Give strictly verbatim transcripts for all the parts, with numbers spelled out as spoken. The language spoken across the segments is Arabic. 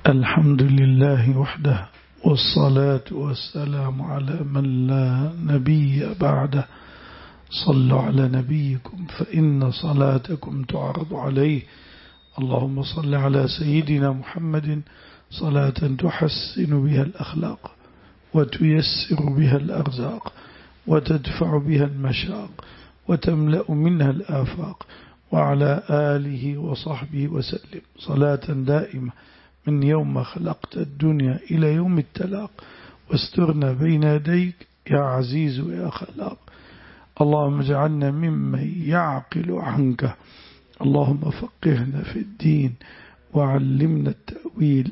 الحمد لله وحده، والصلاة والسلام على من لا نبي بعده. صلوا على نبيكم فإن صلاتكم تعرض عليه. اللهم صل على سيدنا محمد صلاة تحسن بها الأخلاق وتيسر بها الأرزاق وتدفع بها المشاق وتملأ منها الآفاق، وعلى آله وصحبه وسلم صلاة دائمة من يوم خلقت الدنيا إلى يوم التلاق، واسترنا بين يديك يا عزيز يا خلاق. اللهم اجعلنا ممن يعقل عنك، اللهم فقهنا في الدين وعلمنا التأويل.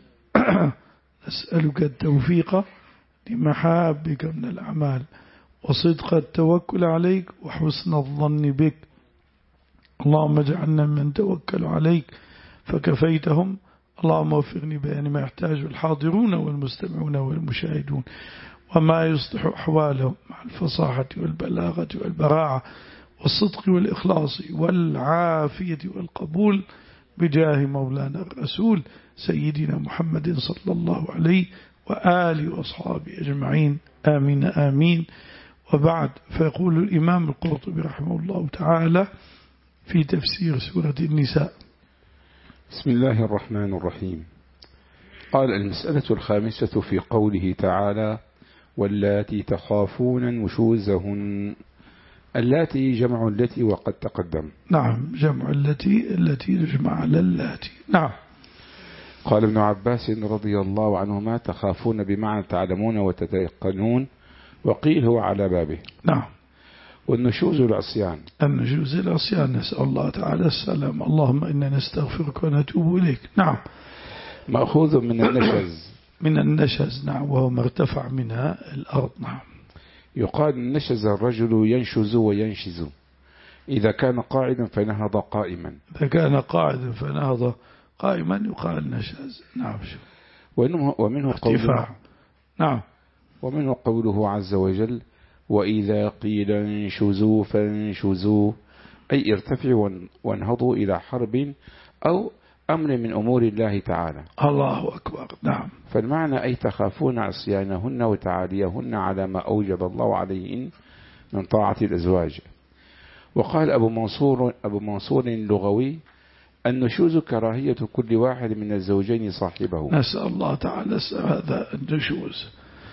نسألك التوفيق لمحابك من الأعمال، وصدق التوكل عليك، وحسن الظن بك. اللهم اجعلنا من توكل عليك فكفيتهم. اللهم وفقني بأن ما يحتاج الحاضرون والمستمعون والمشاهدون، وما يصلح أحوالهم مع الفصاحة والبلاغة والبراعة والصدق والإخلاص والعافية والقبول، بجاه مولانا الرسول سيدنا محمد صلى الله عليه وآله وأصحابه أجمعين، آمين آمين. وبعد، فيقول الإمام القرطبي رحمه الله تعالى في تفسير سورة النساء: بسم الله الرحمن الرحيم. قال: المسألة الخامسة في قوله تعالى: واللاتي تخافون نشوزهن. اللاتي جمع التي وقد تقدم. نعم، جمع التي، التي تجمع على اللاتي. نعم. قال ابن عباس رضي الله عنهما: تخافون بمعنى تعلمون وتتيقنون، وقيل هو على بابه. نعم. والنشوز العصيان. النشوز العصيان، نسأل الله تعالى السلام. اللهم إنا نستغفرك ونتوب إليك. نعم. مأخوذ من النشز. من النشز، نعم، وهو ما ارتفع منها الأرض. نعم. يقال نشز الرجل ينشز وينشز، إذا كان قاعدا فنهض قائما. إذا كان قاعدا فنهض قائما يقال نشز. نعم. ومنه, ومنه قوله. نعم. ومنه قوله عز وجل: وإذا قيل انشزوا فانشزوا، أي ارتفعوا وانهضوا إلى حرب أو أمر من أمور الله تعالى. الله أكبر. نعم. فالمعنى أي تخافون عصيانهن وتعاليهن على ما أوجب الله عليهن من طاعة الأزواج. وقال أبو منصور أبو منصور اللغوي: النشوز كراهية كل واحد من الزوجين صاحبه. نسأل الله تعالى هذا النشوز،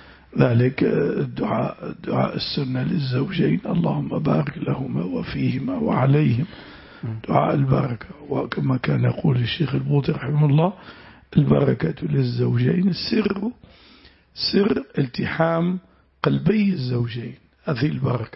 ذلك الدعاء دعاء السنة للزوجين: اللهم بارك لهما وفيهما وعليهم، دعاء البركة. وكما كان يقول الشيخ البوطي رحمه الله: البركة للزوجين سر سر التحام قلبي الزوجين. هذه البركة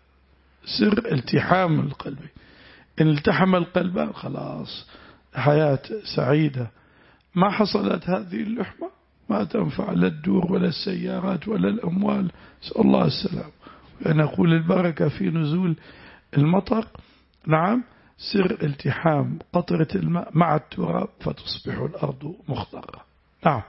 سر التحام القلبين. إن التحم القلبان خلاص حياة سعيدة. ما حصلت هذه اللحمة ما تنفع لا الدور ولا السيارات ولا الأموال، نسأل الله السلام. ونقول البركة في نزول المطر. نعم، سر التحام قطرة الماء مع التراب فتصبح الأرض مخضرة. نعم.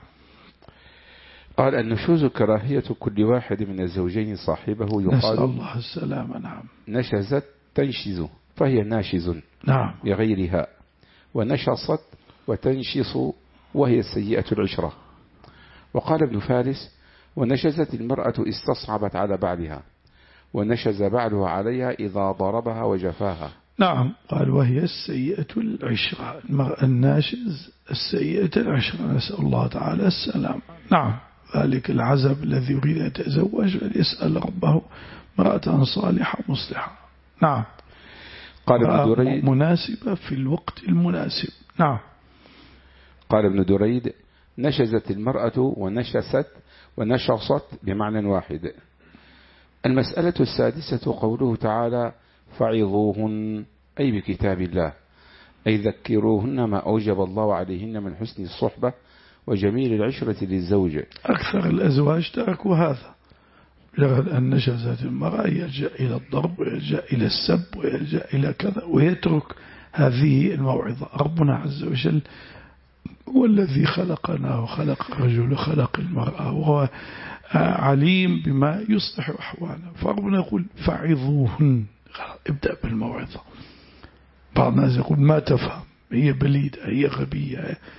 قال: النشوز كراهية كل واحد من الزوجين صاحبه، يقال نسأل الله السلامة. نعم. نشزت تنشز فهي ناشز. نعم. بغيرها. ونشصت وتنشص وهي السيئة العشرة. وقال ابن فارس: ونشزت المرأة استصعبت على بعلها، ونشز بعلها عليها إذا ضربها وجفاها. نعم. قال: وهي السيئة العشرة، المرأة الناشز السيئة العشرة، نسأل الله تعالى السلام. نعم. ذلك العزب الذي يريد أن يتزوج فليسأل ربه امرأة صالحة مصلحة. نعم. قال ابن دريد: مناسبة في الوقت المناسب. نعم. قال ابن دريد: نشزت المرأة ونشست ونشصت بمعنى واحد. المسألة السادسة قوله تعالى: فعظوهن، أي بكتاب الله، أي ذكروهن ما أوجب الله عليهن من حسن الصحبة وجميل العشرة للزوج. أكثر الأزواج تركوا هذا، مجرد أن نشزت المرأة يلجأ إلى الضرب ويلجأ إلى السب ويلجأ إلى كذا، ويترك هذه الموعظة. ربنا عز وجل هو الذي خلقنا وخلق الرجل وخلق المرأة، وهو عليم بما يصلح أحوالنا. فربنا يقول: فعظوهن، ابدأ بالموعظة. بعض الناس يقول: ما تفهم، هي بليدة، هي غبية،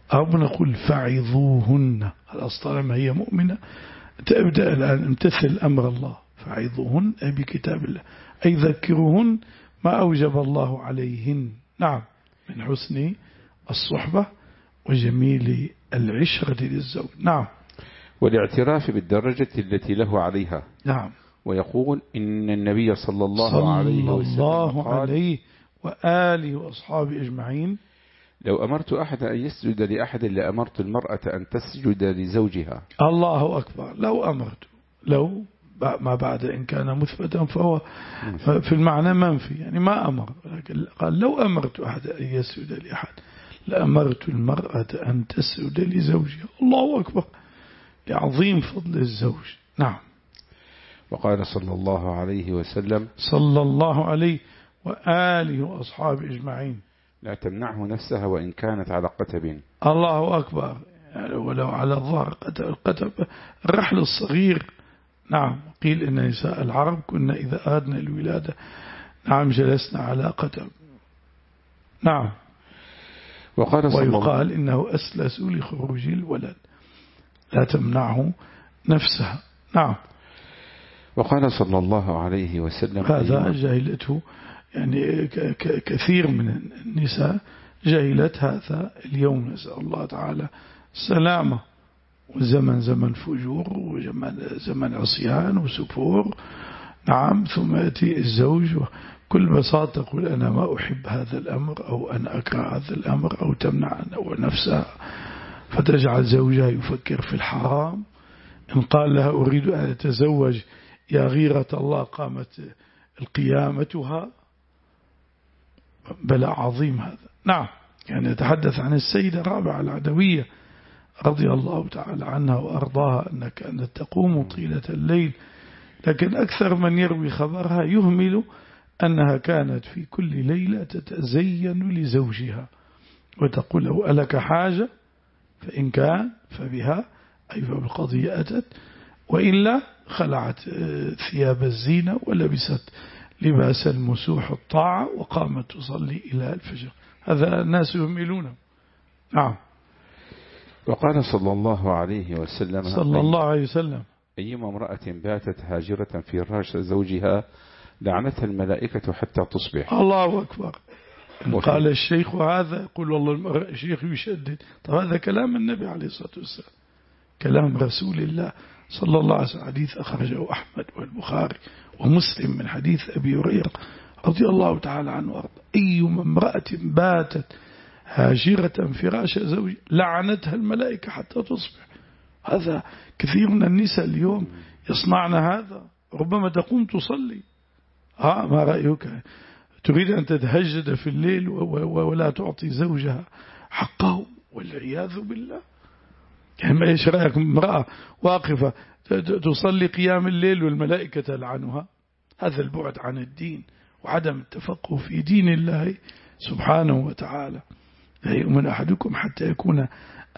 أو نقول فعظوهن، خلاص طالما هي مؤمنة تبدأ الآن امتثل أمر الله، فعظوهن أي بكتاب الله، أي ذكروهن ما أوجب الله عليهن. نعم، من حسن الصحبة وجميل العشرة للزوج. نعم، والاعتراف بالدرجة التي له عليها. نعم، ويقول إن النبي صلى الله صلى عليه وسلم الله قال عليه وآله وأصحابه أجمعين: لو أمرت أحد أن يسجد لأحد لأمرت المرأة أن تسجد لزوجها. الله أكبر. لو أمرت، لو ما بعد إن كان مثبتا فهو في المعنى منفي، يعني ما أمر، لكن قال لو أمرت أحد أن يسجد لأحد لأمرت المرأة أن تسجد لزوجها. الله أكبر، لعظيم فضل الزوج. نعم. وقال صلى الله عليه وسلم: صلى الله عليه وآله وأصحابه أجمعين: لا تمنعه نفسها وإن كانت على قتب. الله أكبر، يعني ولو على الظهر قتب، الرحل الصغير. نعم، قيل إن نساء العرب كنا إذا أردنا الولادة نعم جلسنا على قتب. نعم. وقال صلى ويقال إنه أسلس لخروج الولد، لا تمنعه نفسها. نعم. وقال صلى الله عليه وسلم: هذا جاهلته، يعني كثير من النساء جاهلت هذا اليوم، نسأل الله تعالى السلامة. وزمن زمن فجور، وزمن زمن عصيان وسفور. نعم. ثم يأتي الزوج وكل بساطة تقول أنا ما أحب هذا الأمر، أو أنا أكره هذا الأمر، أو تمنع نفسها، فتجعل زوجها يفكر في الحرام. إن قال لها أريد أن أتزوج يا غيرة الله قامت القيامتها. بلاء عظيم هذا. نعم. يعني يتحدث عن السيدة رابعة العدوية رضي الله تعالى عنها وأرضاها أنها كانت تقوم طيلة الليل، لكن أكثر من يروي خبرها يهمل أنها كانت في كل ليلة تتزين لزوجها وتقول له ألك حاجة؟ فإن كان فبها، أي فبالقضية أتت، وإلا خلعت ثياب الزينة ولبست لباس المسوح الطاعة وقامت تصلي إلى الفجر. هذا الناس يهملونه. نعم. وقال صلى الله عليه وسلم: صلى الله عليه وسلم: أيما امرأة باتت هاجرة في راش زوجها لعنتها الملائكة حتى تصبح. الله أكبر. قال الشيخ هذا، يقول والله الشيخ يشدد. طب هذا كلام النبي عليه الصلاة والسلام، كلام رسول الله صلى الله عليه وسلم. حديث أخرجه أحمد والبخاري ومسلم من حديث أبي هريرة رضي الله تعالى عنه وارضاه: أيما امرأة باتت هاجرة فراش زوج لعنتها الملائكة حتى تصبح. هذا كثير من النساء اليوم يصنعن هذا، ربما تقوم تصلي. ها، ما رأيك؟ تريد أن تتهجد في الليل ولا تعطي زوجها حقه، والعياذ بالله. يعني ايش رأيك امرأة واقفة تصلي قيام الليل والملائكة تلعنها؟ هذا البعد عن الدين وعدم التفقه في دين الله سبحانه وتعالى. لا يؤمن أحدكم حتى يكون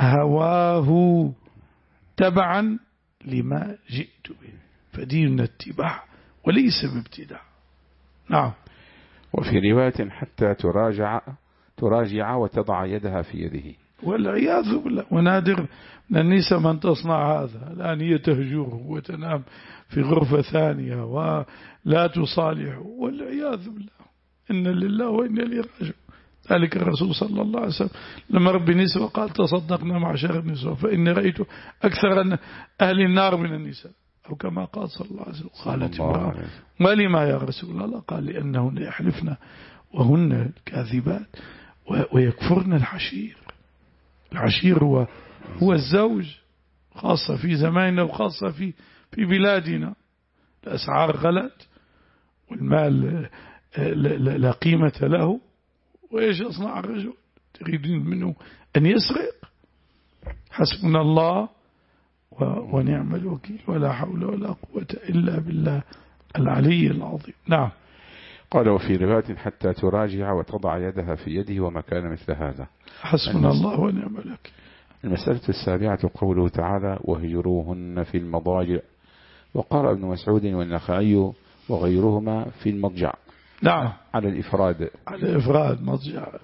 هواه تبعا لما جئت به، فديننا اتباع وليس بابتداع. نعم. وفي رواية حتى تراجع تراجع وتضع يدها في يده، والعياذ بالله. ونادر من النساء من تصنع هذا. الآن هي تهجره وتنام في غرفة ثانية ولا تصالحه، والعياذ بالله. إن لله وإنا إليه راجعون. ذلك الرسول صلى الله عليه وسلم لما رب نسوة قال تصدقنا معشر النساء فإني رأيت أكثر أهل النار من النساء، أو كما قال صلى الله عليه وسلم. قالت امرأة: ولما يا رسول الله؟ قال: لأنهن يحلفن وهن كاذبات ويكفرن العشير. العشير هو هو الزوج، خاصة في زماننا وخاصة في في بلادنا. الأسعار غلت والمال لا قيمة له، وإيش يصنع الرجل؟ تريدين منه أن يسرق؟ حسبنا الله ونعم الوكيل، ولا حول ولا قوة إلا بالله العلي العظيم. نعم. قال: وفي رواية حتى تراجع وتضع يدها في يده وما كان مثل هذا. حسبنا الله ونعم الوكيل. المسألة السابعة قوله تعالى: وهجروهن في المضاجع. وقال ابن مسعود والنخعي وغيرهما في المضجع. نعم. على الإفراد. على الإفراد مضجع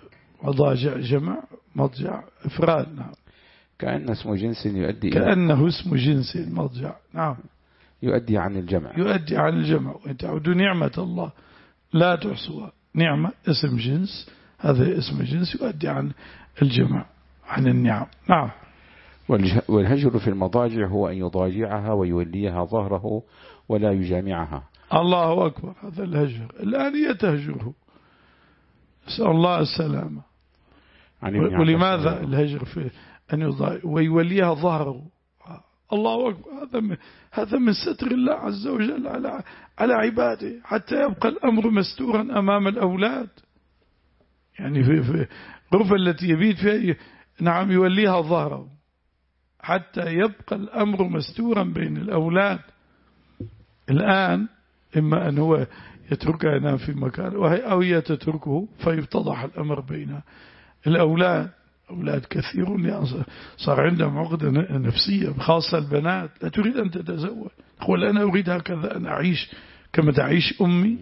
مضاجع جمع، مضجع إفراد. نعم. كأن اسم جنس يؤدي كأنه اسم جنس مضجع. نعم. يؤدي عن الجمع. يؤدي عن الجمع. وإن تعودوا نعمة الله لا تحصوها. نعمة اسم جنس، هذا اسم جنس يؤدي عن الجمع، عن النعم. نعم. والهجر في المضاجع هو أن يضاجعها ويوليها ظهره ولا يجامعها. الله أكبر. هذا الهجر الآن يتهجره، نسأل الله السلامة. ولماذا الهجر في أن يضاجع ويوليها ظهره؟ الله أكبر. هذا من هذا من ستر الله عز وجل على على عباده، حتى يبقى الأمر مستورا أمام الأولاد. يعني في في الغرفة التي يبيت فيها، نعم، يوليها ظهره حتى يبقى الأمر مستورا بين الأولاد. الآن إما أن هو يتركها ينام في مكان، أو هي تتركه فيفتضح الأمر بين الأولاد. أولاد كثيرون صار عندهم عقدة نفسية، خاصة البنات، لا تريد أن تتزوج. تقول أنا أريد هكذا أن أعيش كما تعيش أمي.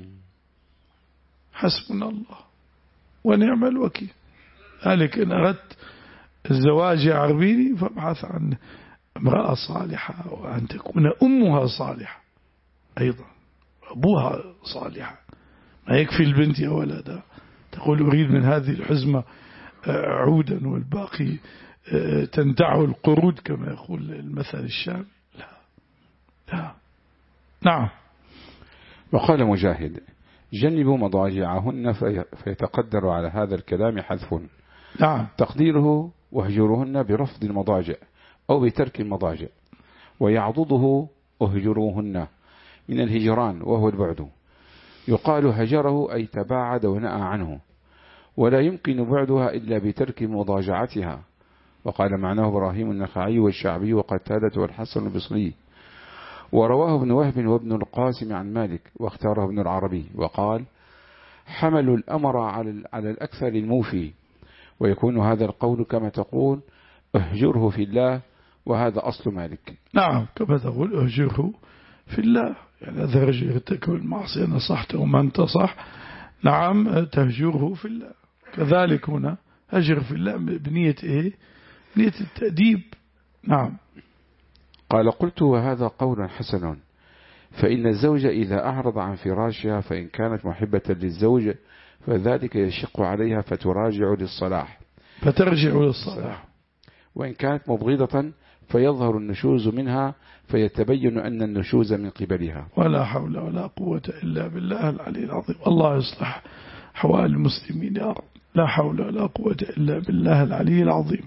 حسبنا الله ونعم الوكيل. ذلك إن أردت الزواج يا عربيني فابحث عن امرأة صالحة، وأن تكون أمها صالحة أيضا، أبوها صالحة. ما يكفي البنت يا ولدها تقول أريد من هذه الحزمة عودا والباقي تنتعه القرود كما يقول المثل الشامي. لا لا. نعم. وقال مجاهد: جنبوا مضاجعهن فيتقدر على هذا الكلام حذف. نعم. تقديره: واهجروهن برفض المضاجع أو بترك المضاجع، ويعضده اهجروهن من الهجران وهو البعد. يقال هجره أي تباعد ونأى عنه، ولا يمكن بعدها إلا بترك مضاجعتها. وقال معناه إبراهيم النخعي والشعبي وقتادة والحسن البصري. ورواه ابن وهب وابن القاسم عن مالك، واختاره ابن العربي وقال: حملوا الأمر على الأكثر الموفي. ويكون هذا القول كما تقول اهجره في الله، وهذا أصل مالك. نعم، كما تقول اهجره في الله، يعني هذا رجل يرتكب المعصية نصحته وما انتصح، نعم، تهجره في الله. كذلك هنا هجر في الله بنية إيه؟ بنية التأديب. نعم. قال: قلت: وهذا قول حسن، فإن الزوج إذا أعرض عن فراشها فإن كانت محبة للزوج فذلك يشق عليها فتراجع للصلاح فترجع للصلاح، وإن كانت مبغضة فيظهر النشوز منها فيتبين أن النشوز من قبلها. ولا حول ولا قوة إلا بالله العلي العظيم. الله يصلح حوال المسلمين يا رب. لا حول ولا قوة إلا بالله العلي العظيم.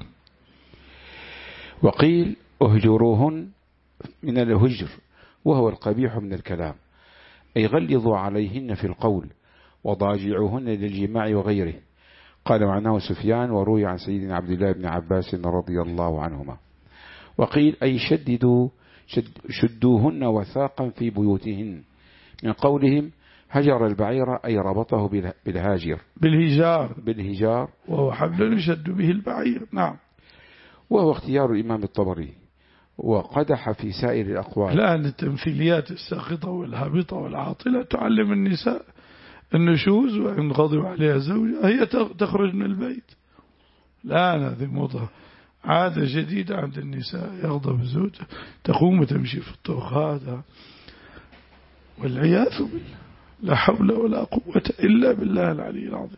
وقيل: اهجروهن من الهجر، وهو القبيح من الكلام، أي غلظوا عليهن في القول، وضاجعوهن للجماع وغيره. قال معناه سفيان، وروي عن سيدنا عبد الله بن عباس رضي الله عنهما. وقيل: أي شددوا شد شدوهن وثاقا في بيوتهن، من قولهم هجر البعير أي ربطه بالهاجر بالهجار بالهجار وهو حبل يشد به البعير. نعم. وهو اختيار الإمام الطبري، وقدح في سائر الأقوال. الآن التمثيليات الساخطة والهابطة والعاطلة تعلم النساء النشوز، وإن غضب عليها زوجها هي تخرج من البيت. الآن هذه موضة عادة جديدة عند النساء، يغضب زوجها تقوم وتمشي في الطرقات، والعياذ بالله. لا حول ولا قوة إلا بالله العلي العظيم.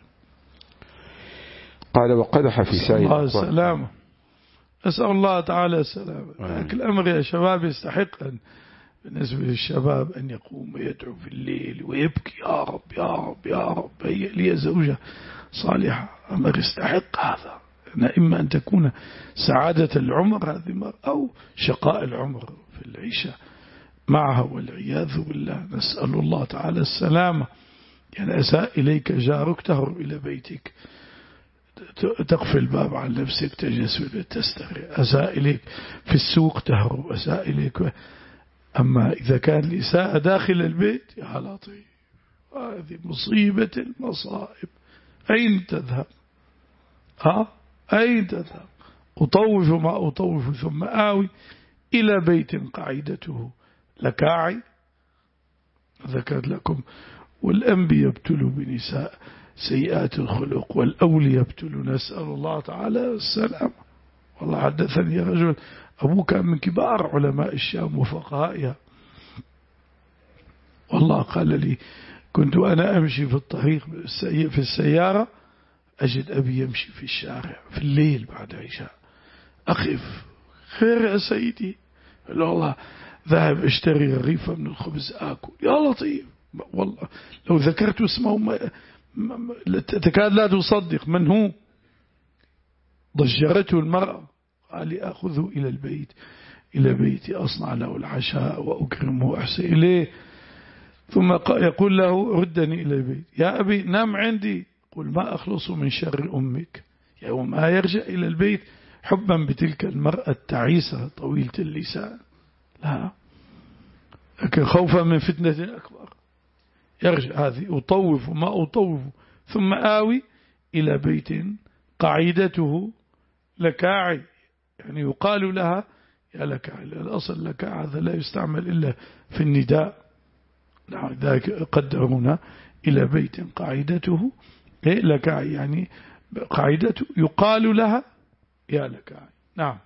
قال: وقدح في سائر الله السلامة. أسأل الله تعالى السلامة. لكن الأمر يا شباب يستحق أن بالنسبة للشباب أن يقوم ويدعو في الليل ويبكي: يا رب يا رب يا رب هي لي زوجة صالحة. أمر يستحق هذا. إما أن تكون سعادة العمر هذه، أو شقاء العمر في العيشة معها، والعياذ بالله. نسأل الله تعالى السلامة. يعني أساء إليك جارك تهرب إلى بيتك، تقفل الباب عن نفسك، تجلس تستغرق. أساء إليك في السوق تهرب، أساء إليك. أما إذا كان الإساءة داخل البيت، يا لطيف، هذه مصيبة المصائب. أين تذهب؟ ها؟ أين تذهب؟ أطوف ما أطوف ثم آوي إلى بيت قاعدته لكاعي. ذكرت لكم والأنبياء ابتلوا بنساء سيئات الخلق والأولياء ابتلوا، نسأل الله تعالى السلام. والله حدثني رجل أبوه كان من كبار علماء الشام وفقهائها، والله قال لي كنت أنا أمشي في الطريق في السيارة أجد أبي يمشي في الشارع في الليل بعد عشاء، أخف خير يا سيدي، قال والله ذهب اشتري رغيفة من الخبز آكل. يا لطيف، والله لو ذكرت اسمه ما تكاد لا تصدق من هو. ضجرته المرأة، قال لي أخذه إلى البيت، إلى بيتي أصنع له العشاء وأكرمه وأحسن إليه، ثم يقول له ردني إلى البيت، يا أبي نام عندي، قل ما أخلص من شر أمك. يوم ما يرجع إلى البيت حبا بتلك المرأة التعيسة طويلة اللسان، لا، لكن خوفا من فتنة أكبر يرجع هذه أطوف وما أطوف، ثم آوي إلى بيت قاعدته لكاعي، يعني يقال لها يا لكاعي، الأصل لكاعي هذا لا يستعمل إلا في النداء، نعم ذلك قدرونا إلى بيت قاعدته لكاعي، يعني قاعدته يقال لها يا لكاعي. نعم.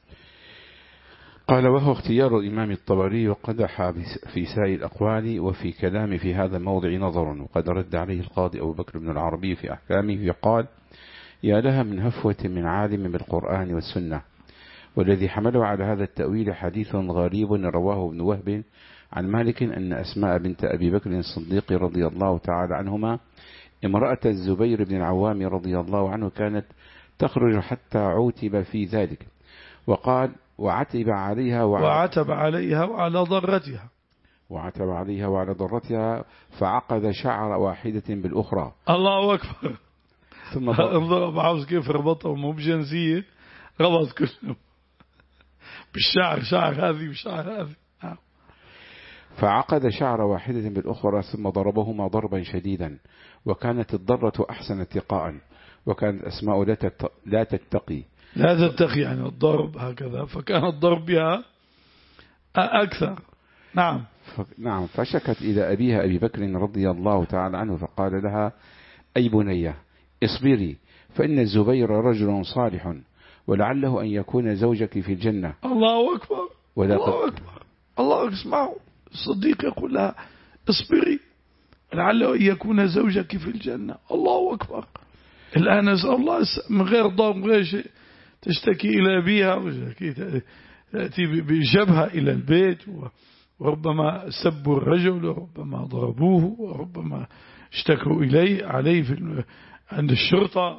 قال وهو اختيار الإمام الطبري، وقدح في سائر الأقوال وفي كلام في هذا الموضع نظر، وقد رد عليه القاضي أبو بكر بن العربي في أحكامه فقال يا لها من هفوة من عالم بالقرآن والسنة. والذي حمله على هذا التأويل حديث غريب رواه ابن وهب عن مالك أن أسماء بنت أبي بكر الصديق رضي الله تعالى عنهما امرأة الزبير بن العوام رضي الله عنه كانت تخرج حتى عوتب في ذلك، وقال وعتب عليها وعلى وعتب عليها وعلى ضرتها وعتب عليها وعلى ضرتها فعقد شعر واحدة بالأخرى. الله أكبر. ثم انظر بعض كيف ربطهم مو بجنسية، ربط كلهم بالشعر، شعر هذه وشعر هذه. فعقد شعر واحدة بالأخرى ثم ضربهما ضربا شديدا، وكانت الضرة أحسن اتقاء، وكانت أسماء لا تتقي لا تتقي يعني الضرب هكذا، فكان الضرب بها أكثر. نعم. نعم. فشكت إلى أبيها أبي بكر رضي الله تعالى عنه فقال لها أي بنية اصبري، فإن الزبير رجل صالح ولعله أن يكون زوجك في الجنة. الله أكبر. الله أكبر. الله اسمعوا، الصديق يقول لها اصبري لعله أن يكون زوجك في الجنة. الله أكبر. الآن نسأل الله من غير ضرب من غير شيء تشتكي إلى أبيها، تأتي بجبهة إلى البيت، وربما سبوا الرجل وربما ضربوه وربما اشتكوا إليه عليه في عند الشرطة.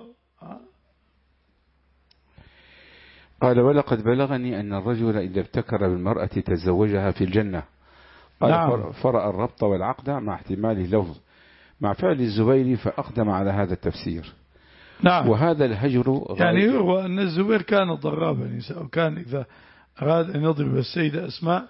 قال ولقد بلغني أن الرجل إذا ابتكر بالمرأة تزوجها في الجنة. قال نعم. فرأى الربط والعقد مع احتمال اللفظ مع فعل الزبير فأقدم على هذا التفسير. نعم. وهذا الهجر يعني يروى أن الزبير كان ضرابا نساء، وكان إذا أراد أن يضرب السيدة أسماء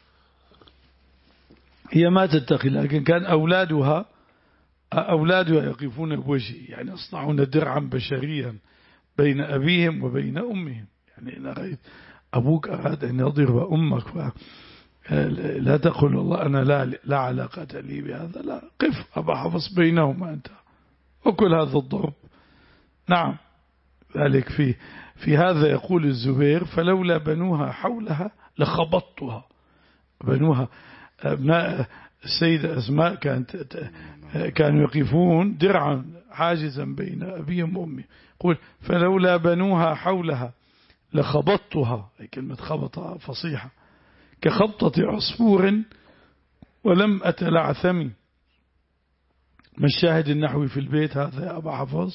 هي ما تتقي، لكن كان أولادها أولادها يقفون بوجهه، يعني يصنعون درعا بشريا بين أبيهم وبين أمهم. يعني إن رأيت أبوك أراد أن يضرب أمك لا تقل والله أنا لا, لا علاقة لي بهذا، لا، قف أبا حفظ بينهما أنت وكل هذا الضرب. نعم. ذلك في في هذا يقول الزبير فلولا بنوها حولها لخبطتها. بنوها أبناء السيدة أسماء كانت كانوا يقفون درعا حاجزا بين أبيهم وأمي، يقول فلولا بنوها حولها لخبطتها، أي كلمة خبطها فصيحة، كخبطة عصفور ولم أتلعثم. ما الشاهد النحوي في البيت هذا يا أبا حفظ؟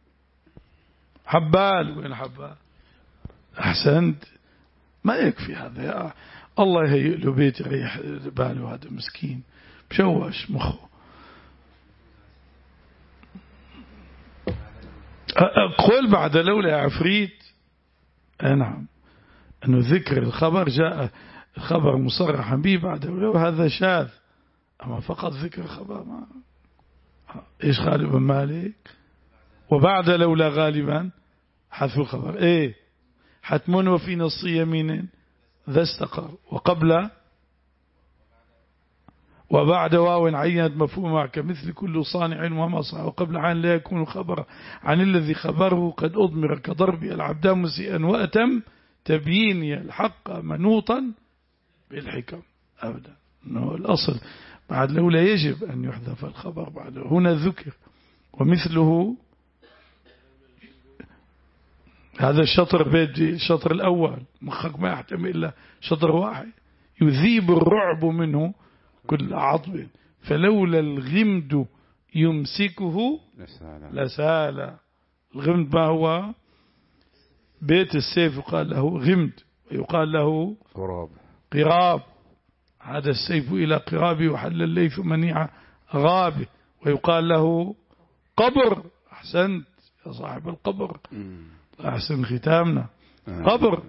حبال. وين حبال؟ أحسنت. ما يكفي هذا يا الله يهيئ له بيت يريح باله، هذا مسكين مشوش مخه. قل بعد لولا يا عفريت. نعم. أنه ذكر الخبر جاء الخبر مصرحا به بعد لولا، هذا شاذ، أما فقط ذكر الخبر ما. إيش غالبا مالك وبعد لولا غالبا حذف الخبر إيه حتم وفي نص يمين ذا استقر، وقبل وبعد واو عينت مفهومها كمثل كل صانع وما صنع، وقبل عن لا يكون خبر عن الذي خبره قد أضمر كضرب العبد مسيئا وأتم تبيين الحق منوطا بالحكم أبدا. إنه الأصل بعد لولا يجب أن يحذف الخبر بعده، هنا ذكر. ومثله هذا الشطر بيت الشطر الأول مخك ما يحتمل إلا شطر واحد، يذيب الرعب منه كل عضب، فلولا الغمد يمسكه لسال. الغمد ما هو؟ بيت السيف يقال له غمد ويقال له قراب. قراب، عاد السيف إلى قرابه وحل الليث منيع غابه، ويقال له قبر. أحسنت يا صاحب القبر، أحسن ختامنا قبر.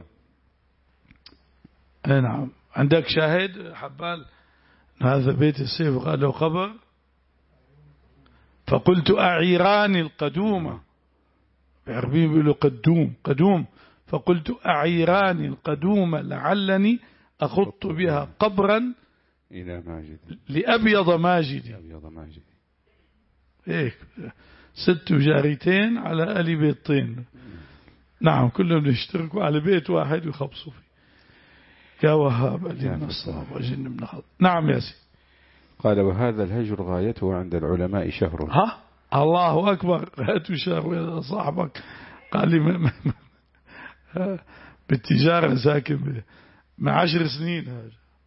نعم. عندك شاهد حبال هذا بيت السيف قال له قبر. فقلت أعيراني القدومة، بعربي بيقولوا قدوم قدوم، فقلت أعيراني القدومة لعلني أخط بها قبرا إلى ماجد لأبيض ماجد. أبيض ماجد هيك ست جاريتين على آل بيتين، نعم كلهم يشتركوا على بيت واحد ويخبصوا فيه. يا وهاب ألينا الصواب وجنبنا خط. نعم يا سيدي. قال وهذا الهجر غايته عند العلماء شهر. ها الله أكبر، غايته شهر يا صاحبك. قال لي ما ما ما بالتجارة ساكن من عشر سنين، هذا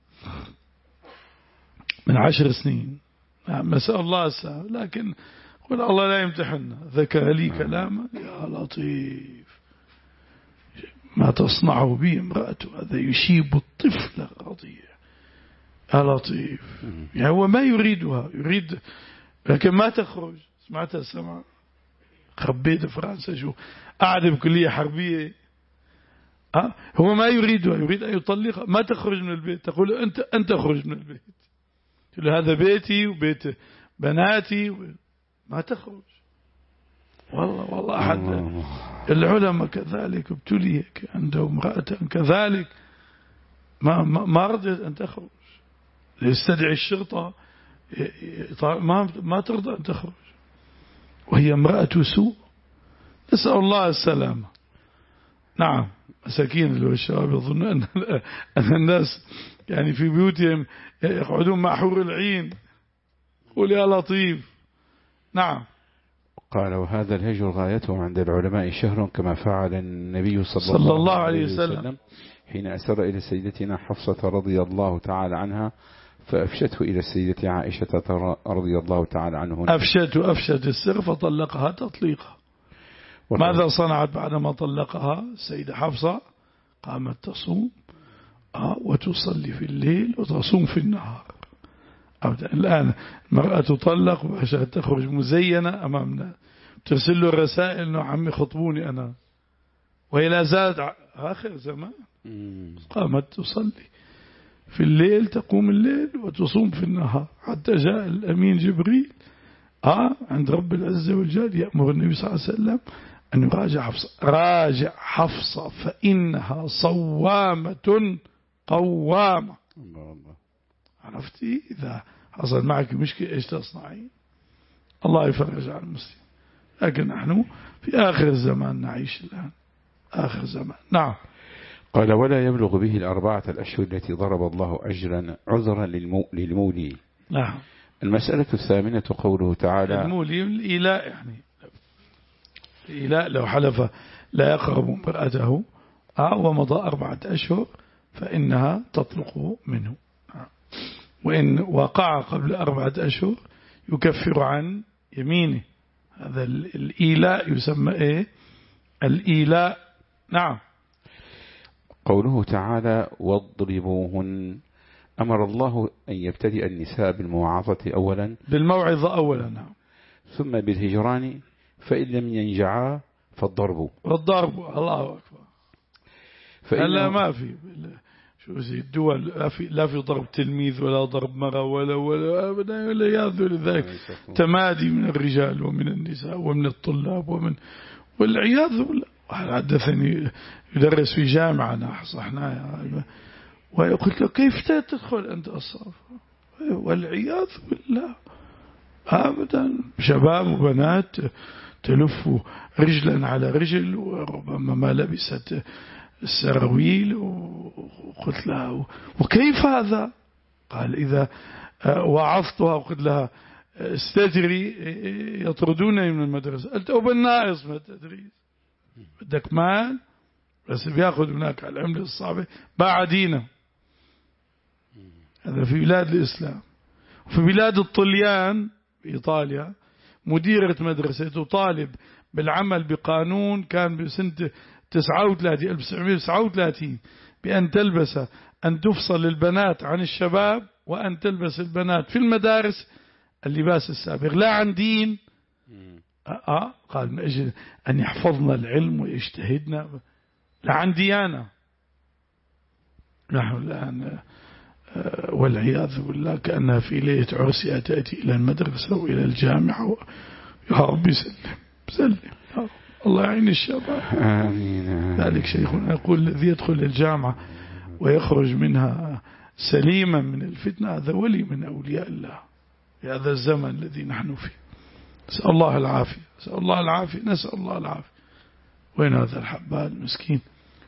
من عشر سنين. مساء الله السلام، لكن قل الله لا يمتحنا. ذكر لي كلاما يا لطيف ما تصنعه به امرأته، هذا يشيب الطفل رضيع. يا لطيف يعني هو ما يريدها، يريد لكن ما تخرج. سمعتها السمع خبيت فرنسا شو قاعد بكلية حربية، أه؟ هو ما يريدها، يريد أن يطلقها، ما تخرج من البيت. تقول أنت أنت تخرج من البيت، تقول هذا بيتي وبيت بناتي و... ما تخرج. والله والله أحد العلماء كذلك ابتلي عنده امرأة كذلك ما ما, ما رضيت أن تخرج، يستدعي الشرطة ما ما ترضى أن تخرج، وهي امرأة سوء. نسأل الله السلامة. نعم. مساكين اللي هو الشباب يظنون أن أن الناس يعني في بيوتهم يقعدون مع حور العين. قول يا لطيف. نعم. قال وهذا الهجر غايته عند العلماء شهر، كما فعل النبي صلى, صلى الله, الله عليه وسلم, وسلم حين أسر إلى سيدتنا حفصة رضي الله تعالى عنها فأفشته إلى السيدة عائشة رضي الله تعالى عنه. أفشته أفشت السر فطلقها تطليقها. ماذا صنعت بعدما طلقها السيدة حفصة؟ قامت تصوم وتصلي في الليل وتصوم في النهار. الآن المرأة تطلق وعشان تخرج مزينة أمامنا، ترسل له الرسائل أنه عمي خطبوني أنا، وهي لا زالت آخر زمان. قامت تصلي في الليل، تقوم الليل وتصوم في النهار، حتى جاء الأمين جبريل آه عند رب العزة والجلال يأمر النبي صلى الله عليه وسلم أن يراجع حفصة. راجع حفصة فإنها صوامة قوامة. عرفتي؟ إذا حصل معك مشكلة إيش تصنعين؟ الله يفرج عن المسلم. لكن نحن في آخر الزمان نعيش الآن، آخر زمان. نعم. قال ولا يبلغ به الأربعة الأشهر التي ضرب الله أجرا عذرا للمولي. نعم. المسألة الثامنة قوله تعالى المولي الإيلاء، يعني الإيلاء لو حلف لا يقرب امرأته ومضى أربعة أشهر فإنها تطلق منه، وإن وقع قبل أربعة أشهر يكفر عن يمينه. هذا الإيلاء يسمى إيه؟ الإيلاء. نعم. قوله تعالى واضربوهن، أمر الله أن يبتدئ النساء بالمواعظة أولا، بالموعظة أولا. نعم. ثم بالهجران، فإن لم ينجعا فالضرب. والضرب الله أكبر. هلا ما في شو زي الدول لا في لا في ضرب تلميذ ولا ضرب مرة ولا ولا أبدا ولا ياذل ذلك تمادي من الرجال ومن النساء ومن الطلاب ومن والعياذ بالله. حدثني يدرس في جامعة نحصحنا ويقول له كيف تدخل أنت الصف؟ والعياذ بالله. أبدا، شباب وبنات تلف رجلا على رجل، وربما ما لبست السراويل. وقلت لها وكيف هذا؟ قال إذا وعظتها وقلت لها استدري يطردونني من المدرسة. قلت أو بالناقص ما تدريس، بدك مال بس بياخذ هناك على العملة الصعبة بعدينا. هذا في بلاد الإسلام. وفي بلاد الطليان بإيطاليا مديرة مدرسة تطالب بالعمل بقانون كان بسنة تسعة وثلاثين ألف وتسعمائة وتسعة وثلاثين بأن تلبس أن تفصل البنات عن الشباب، وأن تلبس البنات في المدارس اللباس السابق، لا عن دين. آه قال من أجل أن يحفظنا العلم ويجتهدنا، لا عن ديانة. نحن الآن والعياذ بالله كأنها في ليلة عرسها تأتي إلى المدرسة وإلى الجامعة. يا رب سلم سلم، الله يعين الشباب. آمين. ذلك شيخنا يقول الذي يدخل الجامعة ويخرج منها سليما من الفتنة هذا ولي من أولياء الله في هذا الزمن الذي نحن فيه. نسأل الله العافية، نسأل الله العافية، نسأل الله العافية. وين هذا الحبال المسكين؟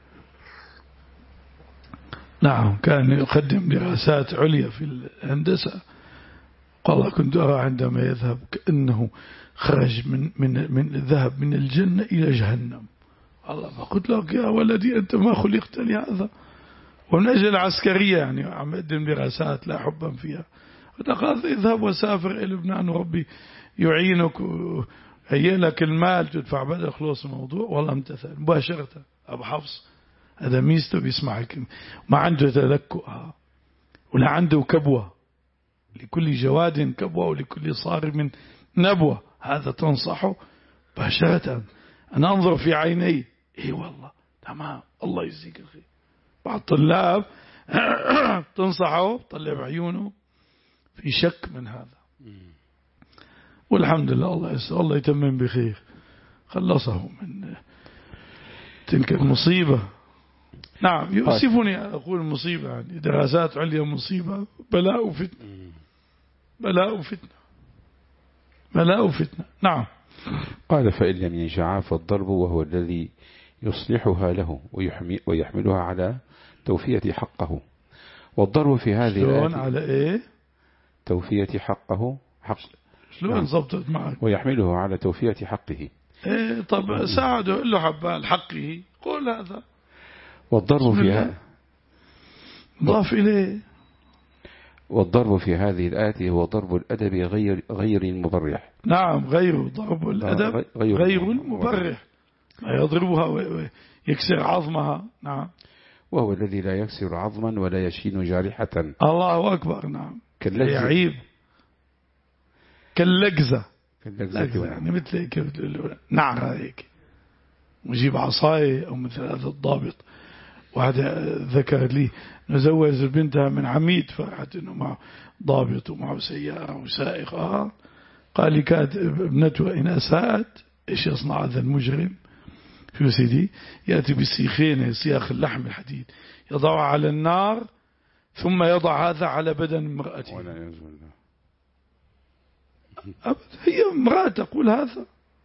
نعم، كان يقدم دراسات عليا في الهندسة. قال كنت أرى عندما يذهب كأنه خرج من من من ذهب من الجنة إلى جهنم. الله، فقلت لك يا ولدي أنت ما خلقت لهذا. ومن أجل العسكرية يعني عم يقدم دراسات لا حبا فيها. قال اذهب وسافر إلى لبنان وربي يعينك وهيئ لك المال تدفع بدل خلص الموضوع. والله امتثل مباشرة. أبو حفص هذا ميزته بيسمع الكلمة، ما عنده تذكؤها ولا عنده كبوة. لكل جواد كبوة ولكل صارم نبوة. هذا تنصحه مباشرة. أنا أنظر في عيني إيه والله تمام الله يجزيك الخير. بعض الطلاب تنصحه طلع بعيونه في شك من هذا. والحمد لله الله يسر الله يتمم بخير، خلصه من تلك المصيبة. نعم يؤسفني أقول مصيبة، يعني دراسات عليا مصيبة، بلاء وفتنة، بلاء وفتنة، بلاء وفتنة. نعم. قال فإن لم ينجع فالضرب وهو الذي يصلحها له ويحملها على توفية حقه. والضرب في هذه شلون على إيه؟ توفية حقه حق. شلون ضبطت معك؟ ويحمله على توفية حقه. إيه طب ساعده له حبال حقه قول هذا. والضرب فيها ضاف إليه. والضرب في هذه الآية هو ضرب الأدب غير غير المبرح. نعم غير ضرب الأدب غير, غير المبرح، لا يضربها ويكسر عظمها. نعم. وهو الذي لا يكسر عظما ولا يشين جارحة. الله أكبر. نعم. كاللجزة. كاللجزة. كاللجزة يعني مثل هيك نعرة هيك ويجيب عصاية أو مثل هذا الضابط. واحدة ذكرت لي نزوج بنتها من عميد، فرحت إنه معه ضابط ومعه سيارة وسائق. آه. قال لي كانت ابنته إن أساءت إيش يصنع هذا المجرم؟ شو سيدي؟ يأتي بسيخين سياخ اللحم الحديد يضعها على النار ثم يضع هذا على بدن امرأته. أبدا هي امرأة تقول هذا.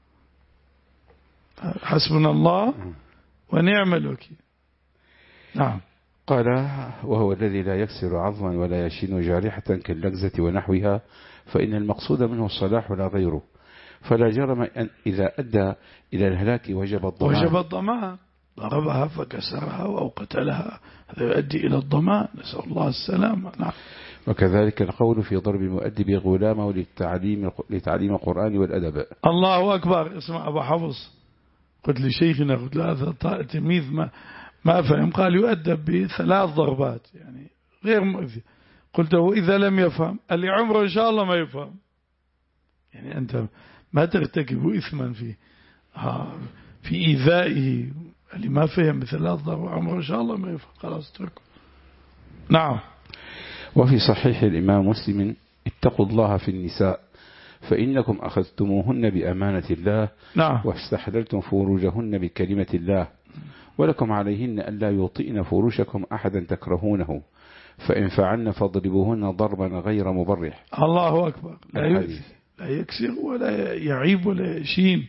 حسبنا الله ونعم الوكيل. نعم. قال وهو الذي لا يكسر عظما ولا يشين جارحة كاللجزة ونحوها، فإن المقصود منه الصلاح ولا غيره. فلا جرم أن إذا أدى إلى الهلاك وجب الضمان. وجب الضمان. ضربها فكسرها أو قتلها هذا يؤدي إلى الضمان، نسأل الله السلامة. نعم. وكذلك القول في ضرب المؤدب غلامه للتعليم لتعليم القرآن والأدب. الله أكبر. اسمع أبا حفص، قلت لشيخنا قلت له هذا تلميذ ما ما فهم. قال يؤدب بثلاث ضربات يعني غير مؤذي. قلت له إذا لم يفهم قال لي عمره إن شاء الله ما يفهم. يعني أنت ما ترتكب إثما في في إيذائه اللي ما فهم بثلاث ضربات عمره إن شاء الله ما يفهم، خلاص اتركه. نعم. وفي صحيح الإمام مسلم اتقوا الله في النساء فإنكم أخذتموهن بأمانة الله. نعم. واستحللتم فروجهن بكلمة الله ولكم عليهن ألا يطئن فروشكم أحدا تكرهونه فإن فعلن فاضربوهن ضربا غير مبرح. الله أكبر. لا, لا يكسر ولا يعيب ولا يشين.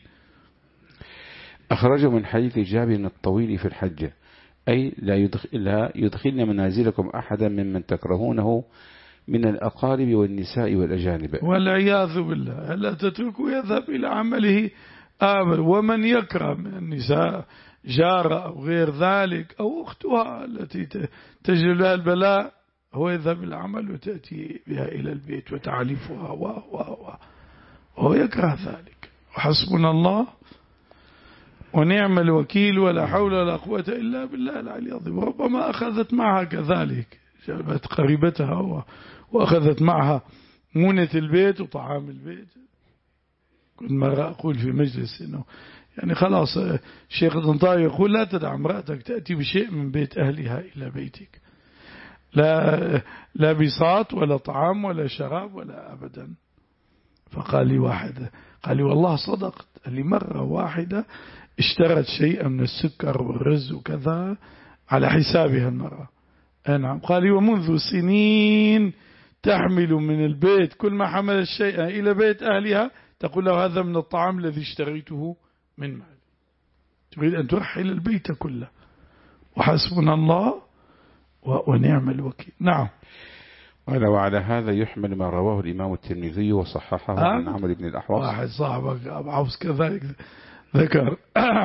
أخرج من حديث جابر الطويل في الحجة، أي لا, يدخل لا يدخلن منازلكم أحدا ممن تكرهونه من الأقارب والنساء والأجانب. والعياذ بالله. لا تتركوا يذهب إلى عمله آمل. ومن يكره من النساء جارة أو غير ذلك أو أختها التي تجلب لها البلاء، هو يذهب إلى العمل وتأتي بها إلى البيت وتعلفها و و و وهو يكره ذلك. وحسبنا الله ونعم الوكيل ولا حول ولا قوة إلا بالله العلي العظيم. ربما أخذت معها كذلك، جابت قريبتها وأخذت معها مونة البيت وطعام البيت. كنت مرة أقول في مجلس إنه يعني خلاص الشيخ الطنطاوي يقول لا تدع امرأتك تأتي بشيء من بيت أهلها إلى بيتك، لا لا بساط ولا طعام ولا شراب ولا أبدا. فقال لي واحد، قال لي والله صدقت، لي مرة واحدة اشترت شيئا من السكر والرز وكذا على حسابها المرأة. نعم. قال لي ومنذ سنين تحمل من البيت كل ما حمل الشيء إلى بيت أهلها تقول له هذا من الطعام الذي اشتريته من مالي. تريد أن ترحل البيت كله. وحسبنا الله ونعم الوكيل. نعم. ولو على هذا يحمل ما رواه الإمام الترمذي وصححه آه. عن عمرو بن الأحوص. واحد صاحبك أبو عوس كذلك ذكر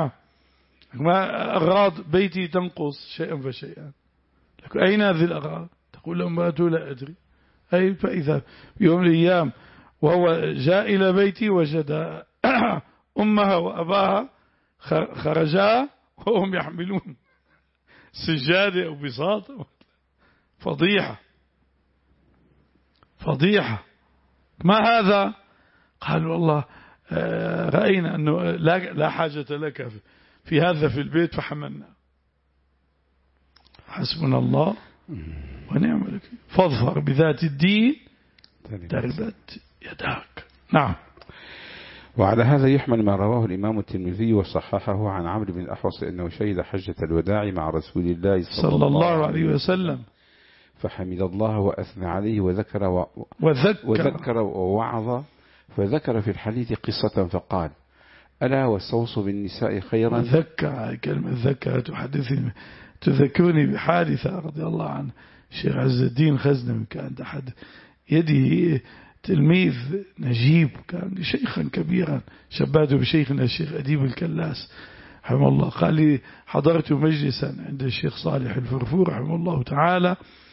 ما أغراض بيتي تنقص شيئا فشيئا. لكن أين هذه الأغراض؟ تقول لهم ماتوا لا أدري. أي فإذا يوم الأيام وهو جاء إلى بيتي وجد أمها وأباها خرجا وهم يحملون سجادة أو بساطة. فضيحة فضيحة. ما هذا؟ قال والله رأينا أنه لا, لا حاجة لك في هذا في البيت فحملنا. حسبنا الله ونعم الوكيل. فاظفر بذات الدين تربت يداك. نعم. وعلى هذا يحمل ما رواه الإمام الترمذي وصححه عن عمرو بن الأحوص أنه شهد حجة الوداع مع رسول الله صلى, صلى الله عليه وسلم فحمد الله وأثنى عليه وذكر, و... وذكر, وذكر ووعظ. فذكر في الحديث قصة فقال ألا واستوصوا بالنساء خيرا. ذكر كلمة ذكر تحدثني تذكرني بحادثة رضي الله عنه. الشيخ عز الدين خزنوي كان أحد يده تلميذ نجيب، كان شيخا كبيرا شباته بشيخنا الشيخ أديب الكلاس رحمه الله. قال لي حضرت مجلسا عند الشيخ صالح الفرفور رحمه الله تعالى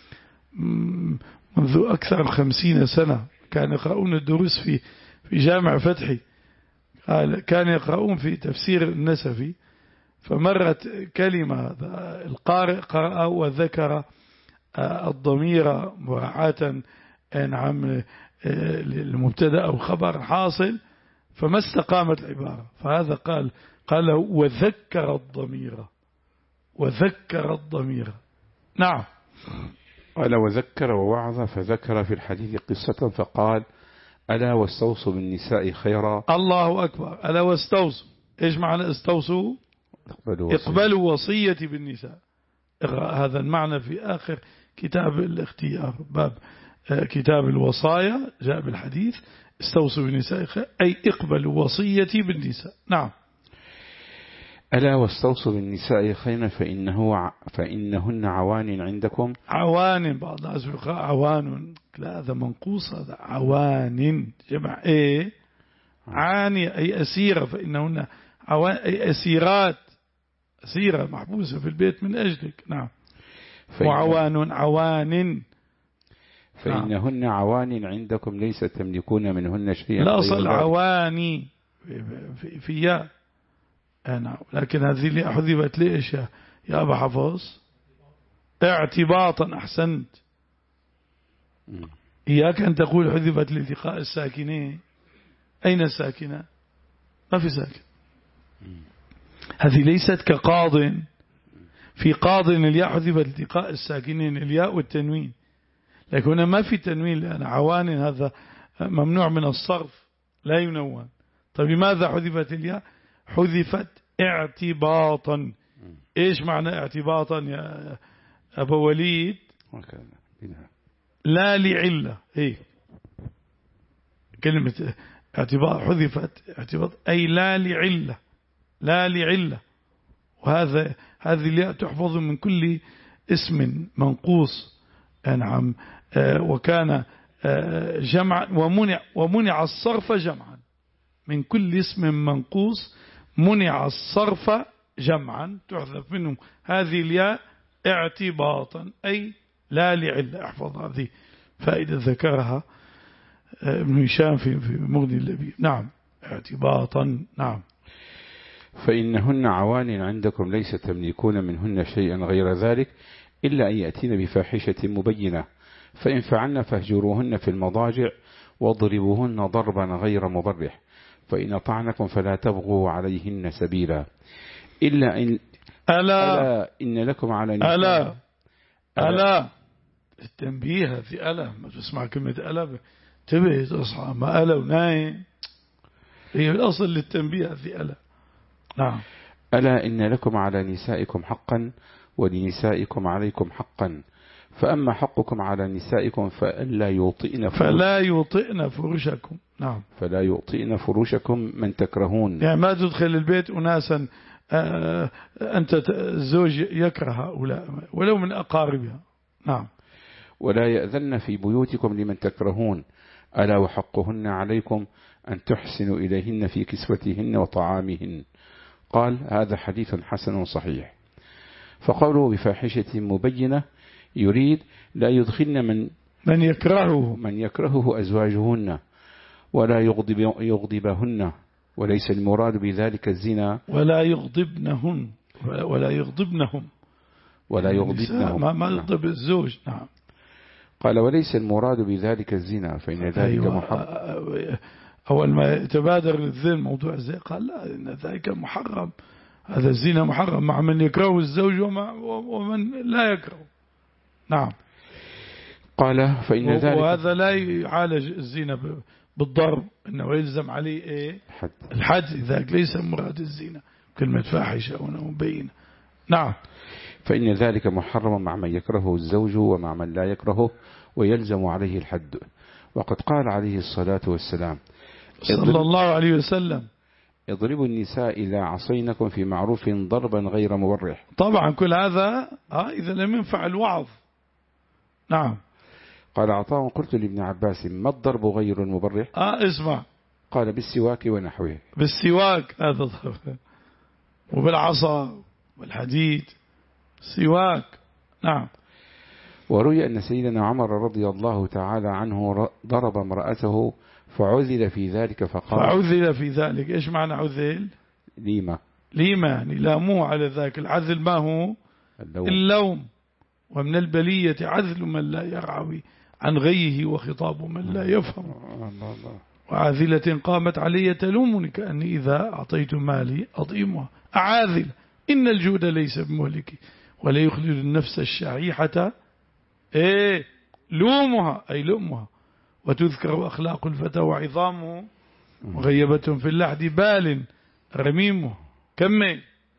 منذ أكثر من خمسين سنة. كان يقرؤون الدروس في في جامع فتحي. قال كان يقرؤون في تفسير النسفي، فمرت كلمة القارئ قرأ وذكر الضمير مراعاة نعم المبتدأ أو خبر حاصل، فما استقامت العبارة. فهذا قال قال له وذكر الضمير وذكر الضمير. نعم. قال وذكر ووعظ. فذكر في الحديث قصة فقال ألا واستوصوا بالنساء خيرا. الله أكبر. ألا واستوصوا. إيش معنى استوصوا؟ اقبلوا, اقبلوا وصيتي بالنساء. هذا المعنى في آخر كتاب الاختيار باب كتاب الوصايا جاء بالحديث استوصوا بالنساء خير، أي اقبلوا وصيتي بالنساء. نعم. ألا واستوصوا بالنساء خيرا فإنه فإنهن عوان عندكم. عوان بعض الناس يقول عوان، لا هذا منقوص، هذا عوان جمع ايه عاني أي أسيرة، فإنهن عوان أي أسيرات، أسيرة محبوسة في البيت من أجلك. نعم. وعوان عوان فإنهن عوان عندكم ليس تملكون منهن شيئا. لا أصل عواني في, في يا نعم، لكن هذه اللي أحذبت ليش يا أبا حفظ؟ اعتباطا. أحسنت. إياك أن تقول حذبت لالتقاء الساكنين. أين الساكنة؟ ما في ساكن. هذه ليست كقاض. في قاض الياء حذبت لالتقاء الساكنين الياء والتنوين، لكن هنا ما في تنوين لأن عوان هذا ممنوع من الصرف لا ينون. طيب لماذا حذفت الياء؟ حذفت اعتباطا. ايش معنى اعتباطا يا أبا وليد؟ لا لعلة، إيه كلمة اعتبار حذفت اعتبار أي لا لعلة، لا لعلة. وهذا هذه الياء تحفظ من كل اسم منقوص. نعم. وكان جمعا ومنع ومنع الصرف جمعا، من كل اسم منقوص منع الصرف جمعا تحذف منه هذه الياء اعتباطا أي لا لعلة. احفظ هذه فائدة ذكرها ابن هشام في مغني اللبيب. نعم اعتباطا. نعم. فإنهن عوان عندكم ليس تملكون منهن شيئا غير ذلك إلا أن يأتين بفاحشة مبينة، فإن فعلن فاهجروهن في المضاجع واضربوهن ضربا غير مبرح، فإن أطعنكم فلا تبغوا عليهن سبيلا إلا إن ألا, ألا إن لكم على نساء ألا ألا, ألا التنبيه في ألا. ما تسمع كلمة ألا تبه تصحى، ما ألا ونايم، هي الأصل للتنبيه في ألا. نعم. ألا إن لكم على نسائكم حقا ولنسائكم عليكم حقا، فأما حقكم على نسائكم فلا يوطئن فلا يوطئن فرشكم. نعم. فلا يوطئن فرشكم من تكرهون، يعني ما تدخل البيت أناسا أنت الزوج يكره هؤلاء ولو من أقاربها. نعم. ولا يأذن في بيوتكم لمن تكرهون، ألا وحقهن عليكم أن تحسنوا إليهن في كسوتهن وطعامهن. قال هذا حديث حسن صحيح. فقوله بفاحشة مبينة يريد لا يدخلن من من يكرهه من يكرهه أزواجهن ولا يغضب يغضبهن، وليس المراد بذلك الزنا ولا يغضبنهن ولا يغضبنهم ولا يغضبنهم ما, ما يغضب الزوج. نعم. قال وليس المراد بذلك الزنا فإن ذلك أيوة. محرم. أول ما يتبادر للذهن موضوع الزنا قال لا إن ذلك محرم، هذا الزنا محرم مع من يكره الزوج ومع ومن لا يكره. نعم. قال فإن ذلك وهذا لا يعالج الزنا بالضرب، إنه يلزم عليه إيه الحد. الحد. ذاك ليس مراد الزنا كلمة فاحشة ومبينة. نعم. فإن ذلك محرم مع من يكرهه الزوج ومع من لا يكرهه ويلزم عليه الحد. وقد قال عليه الصلاة والسلام صلى الله عليه وسلم اضربوا النساء إذا عصينكم في معروف ضربا غير مبرح. طبعا كل هذا آه إذا لم ينفع الوعظ. نعم. قال عطاء قلت لابن عباس ما الضرب غير المبرح؟ آه اسمع. قال بالسواك ونحوه. بالسواك هذا ضرب، وبالعصا والحديد سواك. نعم. وروي أن سيدنا عمر رضي الله تعالى عنه ضرب امرأته فعذل في ذلك فقال فعذل في ذلك. إيش معنى عذل؟ ليمة. ليمة يعني لاموه على ذاك. العذل ما هو؟ اللوم, اللوم. ومن البلية عذل من لا يرعوي عن غيه وخطاب من لا يفهم. وعاذلة قامت علي تلومني كأني إذا أعطيت مالي أضيمها. أعاذل إن الجود ليس بمهلكي ولا يخلد النفس الشعيحة إيه لومها أي لؤمها. وتذكر أخلاق الفتى وعظامه مغيبة في اللحد بال رميمه كمل.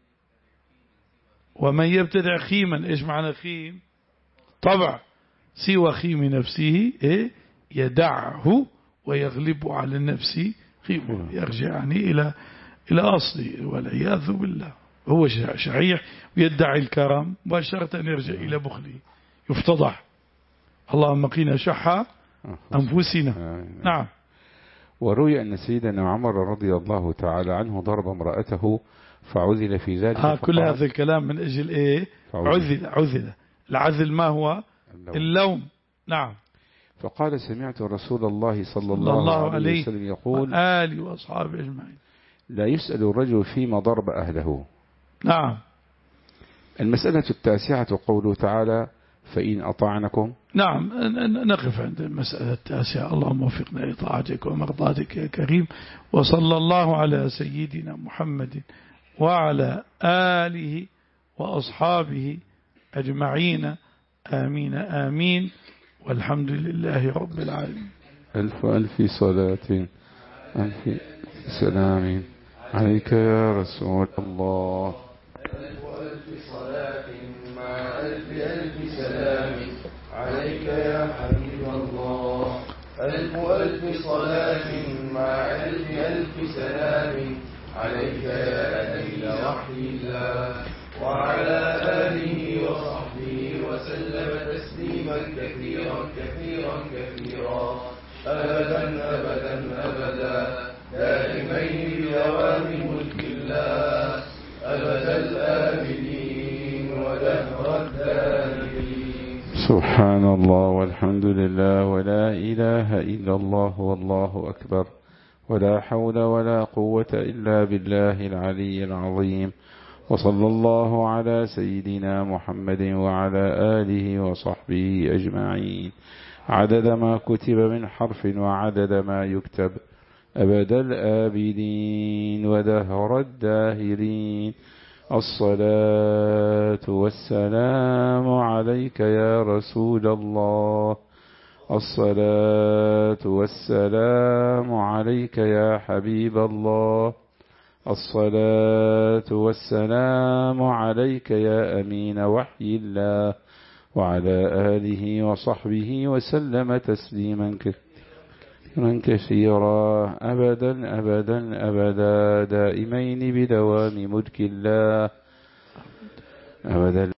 ومن يبتدع خيما. إيش معنى خيم؟ طبع سوى خيم نفسه إيه يدعه ويغلب على النفس خيمه، يرجع يعني إلى إلى أصله والعياذ بالله. هو شعيح ويدعي الكرم مباشرة يرجع إلى بخله يفتضح. اللهم قنا شح أنفسنا. نعم. وروي أن سيدنا عمر رضي الله تعالى عنه ضرب امرأته فعذل في ذلك. ها كل هذا الكلام من أجل إيه؟ عذل. عذل. العذل ما هو؟ اللوم, اللوم. نعم. فقال سمعت رسول الله صلى الله, الله عليه وسلم يقول آله وأصحابه أجمعين لا يسأل الرجل فيما ضرب أهله. نعم. المسألة التاسعة قوله تعالى فإن أطعنكم. نعم نقف عند المسألة التاسعة. اللهم وفقنا لطاعتك ومرضاتك يا كريم. وصلى الله على سيدنا محمد وعلى آله وأصحابه أجمعين. آمين آمين والحمد لله رب العالمين. ألف ألف صلاة ألف سلام عليك يا رسول الله. ألف ألف صلاة مع ألف ألف سلام عليك وصحبه وسلم تسليما كثيرا كثيرا كثيرا أبدا أبدا أبدا دائمين بدوام ملك الله أبدا الآمنين ودهر الدائمين. سبحان الله والحمد لله ولا إله إلا الله والله أكبر ولا حول ولا قوة إلا بالله العلي العظيم. وصلى الله على سيدنا محمد وعلى آله وصحبه أجمعين عدد ما كتب من حرف وعدد ما يكتب أبد الآبدين ودهر الداهرين. الصلاة والسلام عليك يا رسول الله. الصلاة والسلام عليك يا حبيب الله. الصلاة والسلام عليك يا أمين وحي الله وعلى آله وصحبه وسلم تسليما كثيرا كثيرا أبدا أبدا أبدا دائمين بدوام ملك الله أبدا.